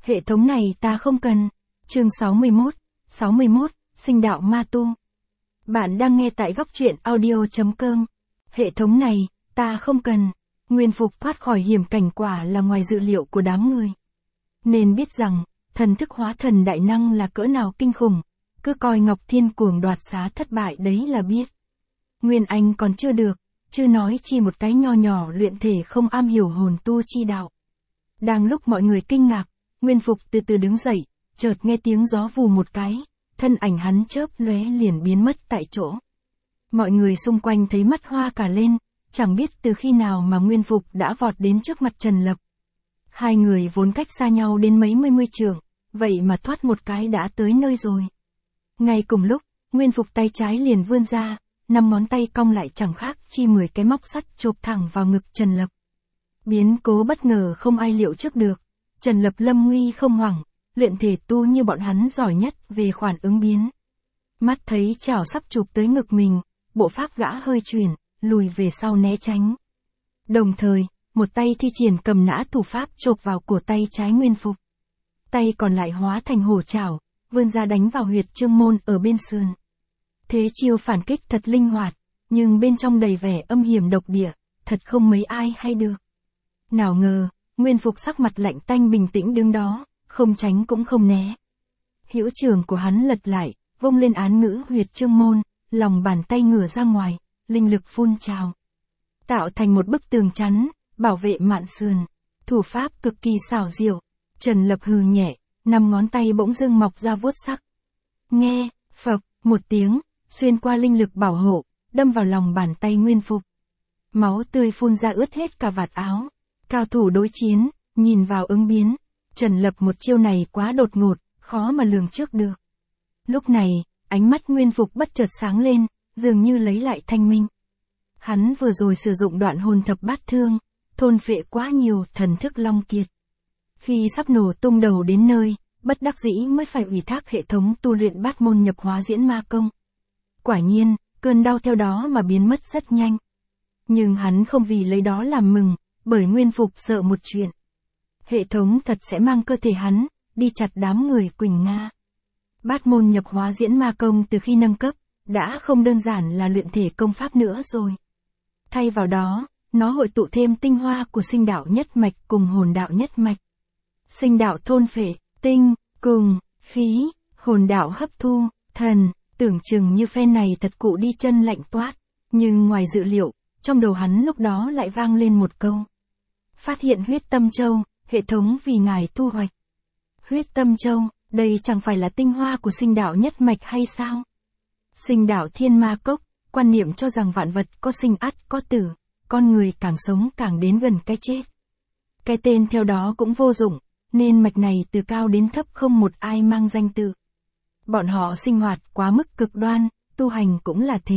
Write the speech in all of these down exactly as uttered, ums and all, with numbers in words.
Hệ thống này ta không cần. Chương sáu mươi mốt, sáu mươi mốt, Sinh đạo ma tu. Bạn đang nghe tại góc truyện audio chấm com. Hệ thống này, ta không cần. Nguyên Phục thoát khỏi hiểm cảnh quả là ngoài dự liệu của đám người. Nên biết rằng, thần thức hóa thần đại năng là cỡ nào kinh khủng, cứ coi Ngọc Thiên cuồng đoạt xá thất bại đấy là biết. Nguyên Anh còn chưa được, chưa nói chi một cái nho nhỏ luyện thể không am hiểu hồn tu chi đạo. Đang lúc mọi người kinh ngạc, Nguyên Phục từ từ đứng dậy, chợt nghe tiếng gió vù một cái, thân ảnh hắn chớp lóe liền biến mất tại chỗ. Mọi người xung quanh thấy mắt hoa cả lên, chẳng biết từ khi nào mà Nguyên Phục đã vọt đến trước mặt Trần Lập. Hai người vốn cách xa nhau đến mấy mươi mươi trượng, vậy mà thoát một cái đã tới nơi rồi. Ngay cùng lúc, Nguyên Phục tay trái liền vươn ra, năm ngón tay cong lại chẳng khác chi mười cái móc sắt chộp thẳng vào ngực Trần Lập. Biến cố bất ngờ không ai liệu trước được, Trần Lập lâm nguy không hoảng, luyện thể tu như bọn hắn giỏi nhất về khoản ứng biến. Mắt thấy chảo sắp chụp tới ngực mình, bộ pháp gã hơi chuyển, lùi về sau né tránh. Đồng thời, một tay thi triển cầm nã thủ pháp chộp vào cổ tay trái Nguyên Phục. Tay còn lại hóa thành hổ chảo, vươn ra đánh vào huyệt trương môn ở bên sườn. Thế chiêu phản kích thật linh hoạt, nhưng bên trong đầy vẻ âm hiểm độc địa, thật không mấy ai hay được. Nào ngờ, Nguyên Phục sắc mặt lạnh tanh bình tĩnh đứng đó, không tránh cũng không né. Hữu trường của hắn lật lại, vung lên án ngữ huyệt trương môn, lòng bàn tay ngửa ra ngoài, linh lực phun trào. Tạo thành một bức tường chắn, bảo vệ mạn sườn. Thủ pháp cực kỳ xảo diệu. Trần Lập hừ nhẹ, năm ngón tay bỗng dưng mọc ra vuốt sắc. Nghe, phập, một tiếng, xuyên qua linh lực bảo hộ, đâm vào lòng bàn tay Nguyên Phục. Máu tươi phun ra ướt hết cả vạt áo. Cao thủ đối chiến, nhìn vào ứng biến. Trần Lập một chiêu này quá đột ngột, khó mà lường trước được. Lúc này, ánh mắt Nguyên Phục bất chợt sáng lên, dường như lấy lại thanh minh. Hắn vừa rồi sử dụng đoạn hồn thập bát thương, thôn phệ quá nhiều thần thức long kiệt. Khi sắp nổ tung đầu đến nơi, bất đắc dĩ mới phải ủy thác hệ thống tu luyện bát môn nhập hóa diễn ma công. Quả nhiên, cơn đau theo đó mà biến mất rất nhanh. Nhưng hắn không vì lấy đó làm mừng, bởi Nguyên Phục sợ một chuyện. Hệ thống thật sẽ mang cơ thể hắn, đi chặt đám người Quỳnh Nga. Bát môn nhập hóa diễn ma công từ khi nâng cấp, đã không đơn giản là luyện thể công pháp nữa rồi. Thay vào đó, nó hội tụ thêm tinh hoa của sinh đạo nhất mạch cùng hồn đạo nhất mạch. Sinh đạo thôn phệ, tinh, cùng, khí, hồn đạo hấp thu, thần, tưởng chừng như phen này thật cụ đi chân lạnh toát. Nhưng ngoài dự liệu, trong đầu hắn lúc đó lại vang lên một câu. Phát hiện huyết tâm châu, hệ thống vì ngài thu hoạch. Huyết tâm châu, đây chẳng phải là tinh hoa của sinh đạo nhất mạch hay sao? Sinh đạo thiên ma cốc, quan niệm cho rằng vạn vật có sinh ắt có tử, con người càng sống càng đến gần cái chết. Cái tên theo đó cũng vô dụng, nên mạch này từ cao đến thấp không một ai mang danh tự. Bọn họ sinh hoạt quá mức cực đoan, tu hành cũng là thế.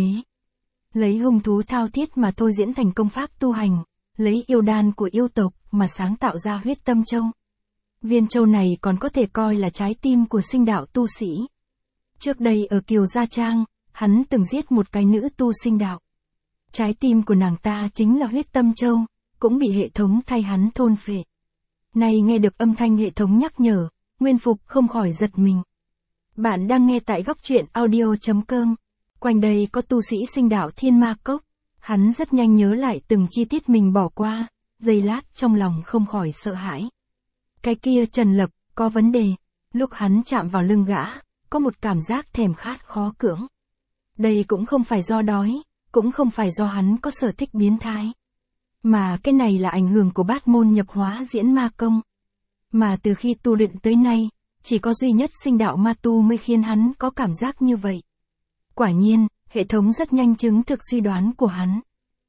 Lấy hung thú thao thiết mà thôi diễn thành công pháp tu hành, lấy yêu đan của yêu tộc mà sáng tạo ra huyết tâm châu. Viên châu này còn có thể coi là trái tim của sinh đạo tu sĩ. Trước đây ở Kiều Gia Trang, hắn từng giết một cái nữ tu sinh đạo. Trái tim của nàng ta chính là huyết tâm châu, cũng bị hệ thống thay hắn thôn phệ. Nay nghe được âm thanh hệ thống nhắc nhở, Nguyên Phục không khỏi giật mình. Bạn đang nghe tại góc truyện audio chấm com. Quanh đây có tu sĩ sinh đạo thiên ma cốc. Hắn rất nhanh nhớ lại từng chi tiết mình bỏ qua, giây lát trong lòng không khỏi sợ hãi. Cái kia Trần Lập, có vấn đề. Lúc hắn chạm vào lưng gã, có một cảm giác thèm khát khó cưỡng. Đây cũng không phải do đói, cũng không phải do hắn có sở thích biến thái. Mà cái này là ảnh hưởng của bát môn nhập hóa diễn ma công. Mà từ khi tu luyện tới nay, chỉ có duy nhất sinh đạo ma tu mới khiến hắn có cảm giác như vậy. Quả nhiên, hệ thống rất nhanh chứng thực suy đoán của hắn.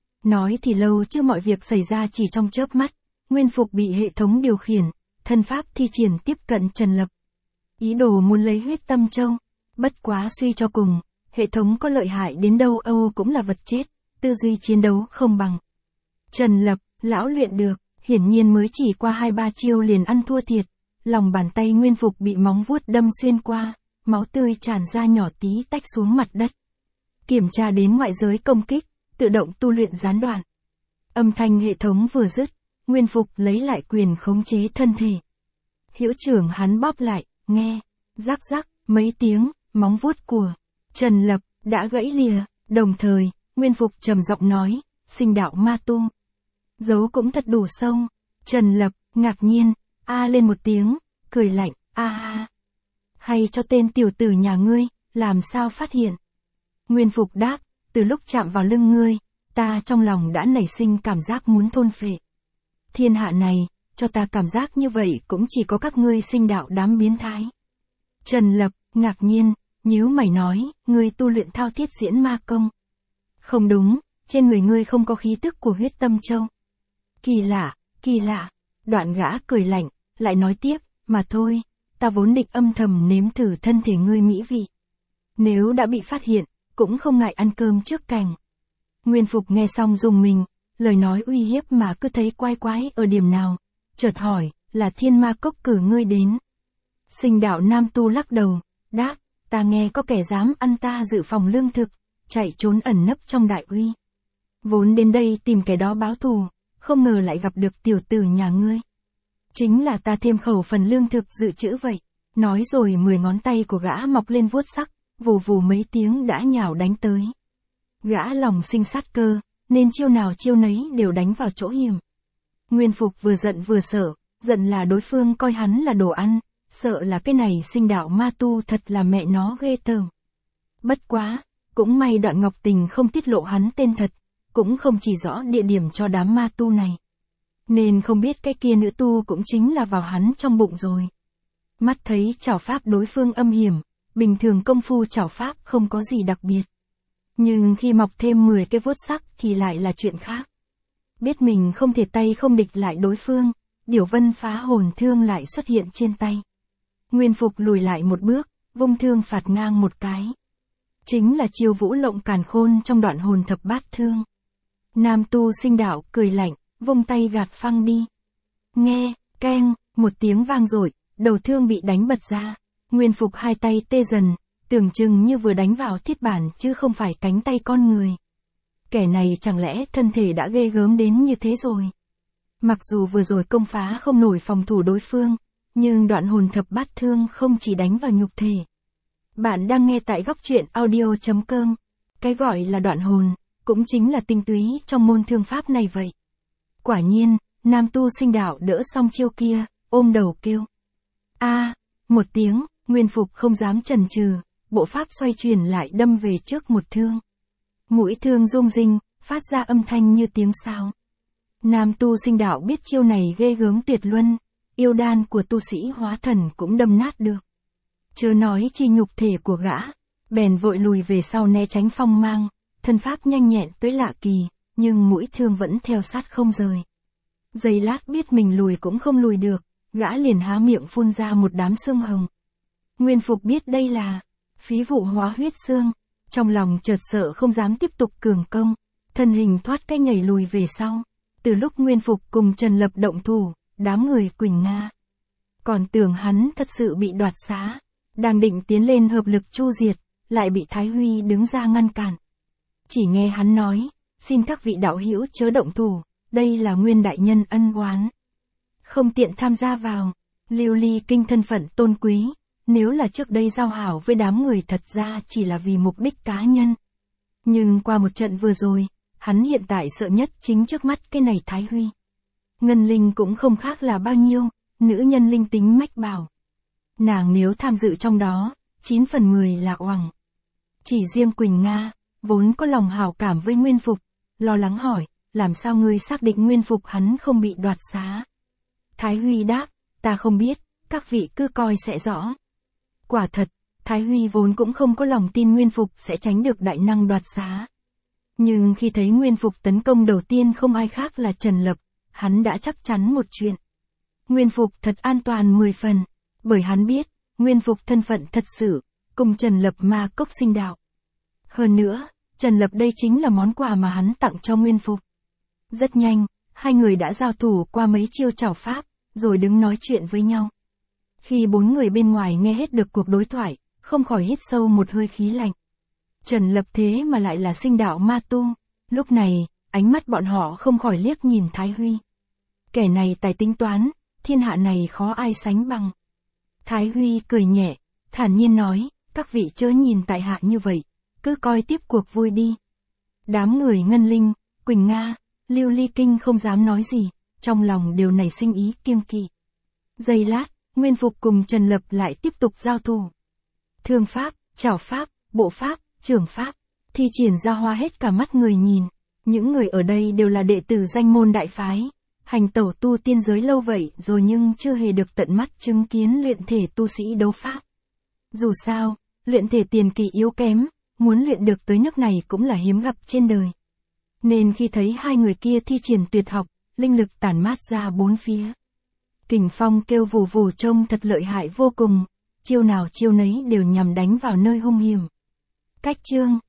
Nói thì lâu chứ mọi việc xảy ra chỉ trong chớp mắt, Nguyên Phục bị hệ thống điều khiển, thân pháp thi triển tiếp cận Trần Lập. Ý đồ muốn lấy huyết tâm châu, bất quá suy cho cùng, hệ thống có lợi hại đến đâu Âu cũng là vật chết, tư duy chiến đấu không bằng. Trần Lập, lão luyện được, hiển nhiên mới chỉ qua hai ba chiêu liền ăn thua thiệt, lòng bàn tay Nguyên Phục bị móng vuốt đâm xuyên qua, máu tươi tràn ra nhỏ tí tách xuống mặt đất. Kiểm tra đến ngoại giới công kích, tự động tu luyện gián đoạn. Âm thanh hệ thống vừa dứt, Nguyên Phục lấy lại quyền khống chế thân thể. hữu trưởng hắn bóp lại, nghe, rắc rắc, mấy tiếng, móng vuốt của Trần Lập đã gãy lìa, đồng thời, Nguyên Phục trầm giọng nói, sinh đạo ma tu. Giấu cũng thật đủ sâu. Trần Lập, ngạc nhiên, a lên một tiếng, cười lạnh, a ha. Hay cho tên tiểu tử nhà ngươi, làm sao phát hiện? Nguyên Phục đáp, từ lúc chạm vào lưng ngươi, ta trong lòng đã nảy sinh cảm giác muốn thôn phệ. Thiên hạ này, cho ta cảm giác như vậy cũng chỉ có các ngươi sinh đạo đám biến thái. Trần Lập, ngạc nhiên, nhíu mày nói, ngươi tu luyện thao thiết diễn ma công. Không đúng, trên người ngươi không có khí tức của huyết tâm châu. Kỳ lạ, kỳ lạ. Đoạn gã cười lạnh, lại nói tiếp, mà thôi, ta vốn định âm thầm nếm thử thân thể ngươi mỹ vị. Nếu đã bị phát hiện, cũng không ngại ăn cơm trước cành. Nguyên Phục nghe xong rùng mình, lời nói uy hiếp mà cứ thấy quái quái ở điểm nào, chợt hỏi, là Thiên Ma Cốc cử ngươi đến. Sinh đạo nam tu lắc đầu, đáp, ta nghe có kẻ dám ăn ta dự phòng lương thực, chạy trốn ẩn nấp trong đại uy. Vốn đến đây tìm kẻ đó báo thù, không ngờ lại gặp được tiểu tử nhà ngươi. Chính là ta thêm khẩu phần lương thực dự trữ vậy. Nói rồi mười ngón tay của gã mọc lên vuốt sắc, vù vù mấy tiếng đã nhào đánh tới. Gã lòng sinh sát cơ, nên chiêu nào chiêu nấy đều đánh vào chỗ hiểm. Nguyên Phục vừa giận vừa sợ, giận là đối phương coi hắn là đồ ăn, sợ là cái này sinh đạo ma tu thật là mẹ nó ghê tởm. Bất quá, cũng may Đoạn Ngọc Tình không tiết lộ hắn tên thật, cũng không chỉ rõ địa điểm cho đám ma tu này. Nên không biết cái kia nữ tu cũng chính là vào hắn trong bụng rồi. Mắt thấy trảo pháp đối phương âm hiểm, bình thường công phu trảo pháp không có gì đặc biệt. Nhưng khi mọc thêm mười cái vuốt sắc thì lại là chuyện khác. Biết mình không thể tay không địch lại đối phương, Điểu Vân phá hồn thương lại xuất hiện trên tay. Nguyên Phục lùi lại một bước, vung thương phạt ngang một cái. Chính là chiêu vũ lộng càn khôn trong Đoạn Hồn Thập Bát Thương. Nam tu sinh đạo cười lạnh, vung tay gạt phăng đi. Nghe, keng, một tiếng vang dội, đầu thương bị đánh bật ra. Nguyên Phục hai tay tê dần, tưởng chừng như vừa đánh vào thiết bản chứ không phải cánh tay con người. Kẻ này chẳng lẽ thân thể đã ghê gớm đến như thế rồi. Mặc dù vừa rồi công phá không nổi phòng thủ đối phương, nhưng Đoạn Hồn Thập Bát Thương không chỉ đánh vào nhục thể. Bạn đang nghe tại góc truyện audio chấm com. Cái gọi là đoạn hồn, cũng chính là tinh túy trong môn thương pháp này vậy. Quả nhiên, nam tu sinh đạo đỡ xong chiêu kia, ôm đầu kêu. A, một tiếng, Nguyên Phục không dám chần chừ, bộ pháp xoay chuyển lại đâm về trước một thương. Mũi thương rung rinh, phát ra âm thanh như tiếng sao. Nam tu sinh đạo biết chiêu này ghê gớm tuyệt luân, yêu đan của tu sĩ hóa thần cũng đâm nát được. Chớ nói chi nhục thể của gã, bèn vội lùi về sau né tránh phong mang, thân pháp nhanh nhẹn tới lạ kỳ, nhưng mũi thương vẫn theo sát không rời. Giây lát biết mình lùi cũng không lùi được, gã liền há miệng phun ra một đám xương hồng. Nguyên Phục biết đây là phí vụ hóa huyết xương, trong lòng chợt sợ không dám tiếp tục cường công, thân hình thoát cái nhảy lùi về sau. Từ lúc Nguyên Phục cùng Trần Lập động thủ, đám người Quỳnh Nga còn tưởng hắn thật sự bị đoạt xá, đang định tiến lên hợp lực chu diệt, lại bị Thái Huy đứng ra ngăn cản. Chỉ nghe hắn nói, xin các vị đạo hữu chớ động thủ, đây là Nguyên đại nhân ân oán, không tiện tham gia vào. Lưu Ly Kinh thân phận tôn quý, nếu là trước đây giao hảo với đám người thật ra chỉ là vì mục đích cá nhân. Nhưng qua một trận vừa rồi, hắn hiện tại sợ nhất chính trước mắt cái này Thái Huy. Ngân Linh cũng không khác là bao nhiêu, nữ nhân linh tính mách bảo. Nàng nếu tham dự trong đó, chín phần mười là oằng. Chỉ riêng Quỳnh Nga, vốn có lòng hảo cảm với Nguyên Phục, lo lắng hỏi, làm sao ngươi xác định Nguyên Phục hắn không bị đoạt xá? Thái Huy đáp, ta không biết, các vị cứ coi sẽ rõ. Quả thật, Thái Huy vốn cũng không có lòng tin Nguyên Phục sẽ tránh được đại năng đoạt xá. Nhưng khi thấy Nguyên Phục tấn công đầu tiên không ai khác là Trần Lập, hắn đã chắc chắn một chuyện. Nguyên Phục thật an toàn mười phần, bởi hắn biết, Nguyên Phục thân phận thật sự, cùng Trần Lập ma cốc sinh đạo. Hơn nữa, Trần Lập đây chính là món quà mà hắn tặng cho Nguyên Phục. Rất nhanh, hai người đã giao thủ qua mấy chiêu trảo pháp, rồi đứng nói chuyện với nhau. Khi bốn người bên ngoài nghe hết được cuộc đối thoại, không khỏi hít sâu một hơi khí lạnh. Trần Lập thế mà lại là sinh đạo ma tu. Lúc này, ánh mắt bọn họ không khỏi liếc nhìn Thái Huy. Kẻ này tài tính toán, thiên hạ này khó ai sánh bằng. Thái Huy cười nhẹ, thản nhiên nói, các vị chớ nhìn tại hạ như vậy, cứ coi tiếp cuộc vui đi. Đám người Ngân Linh, Quỳnh Nga, Lưu Ly Kinh không dám nói gì, trong lòng đều nảy sinh ý kiêng kỵ. Giây lát, Nguyên Phục cùng Trần Lập lại tiếp tục giao thủ. Thương pháp, trảo pháp, bộ pháp, trưởng pháp, thi triển ra hoa hết cả mắt người nhìn. Những người ở đây đều là đệ tử danh môn đại phái, hành tẩu tu tiên giới lâu vậy rồi nhưng chưa hề được tận mắt chứng kiến luyện thể tu sĩ đấu pháp. Dù sao, luyện thể tiền kỳ yếu kém, muốn luyện được tới nước này cũng là hiếm gặp trên đời. Nên khi thấy hai người kia thi triển tuyệt học, linh lực tản mát ra bốn phía. Kình phong kêu vù vù trông thật lợi hại vô cùng, chiêu nào chiêu nấy đều nhằm đánh vào nơi hung hiểm. Cách chương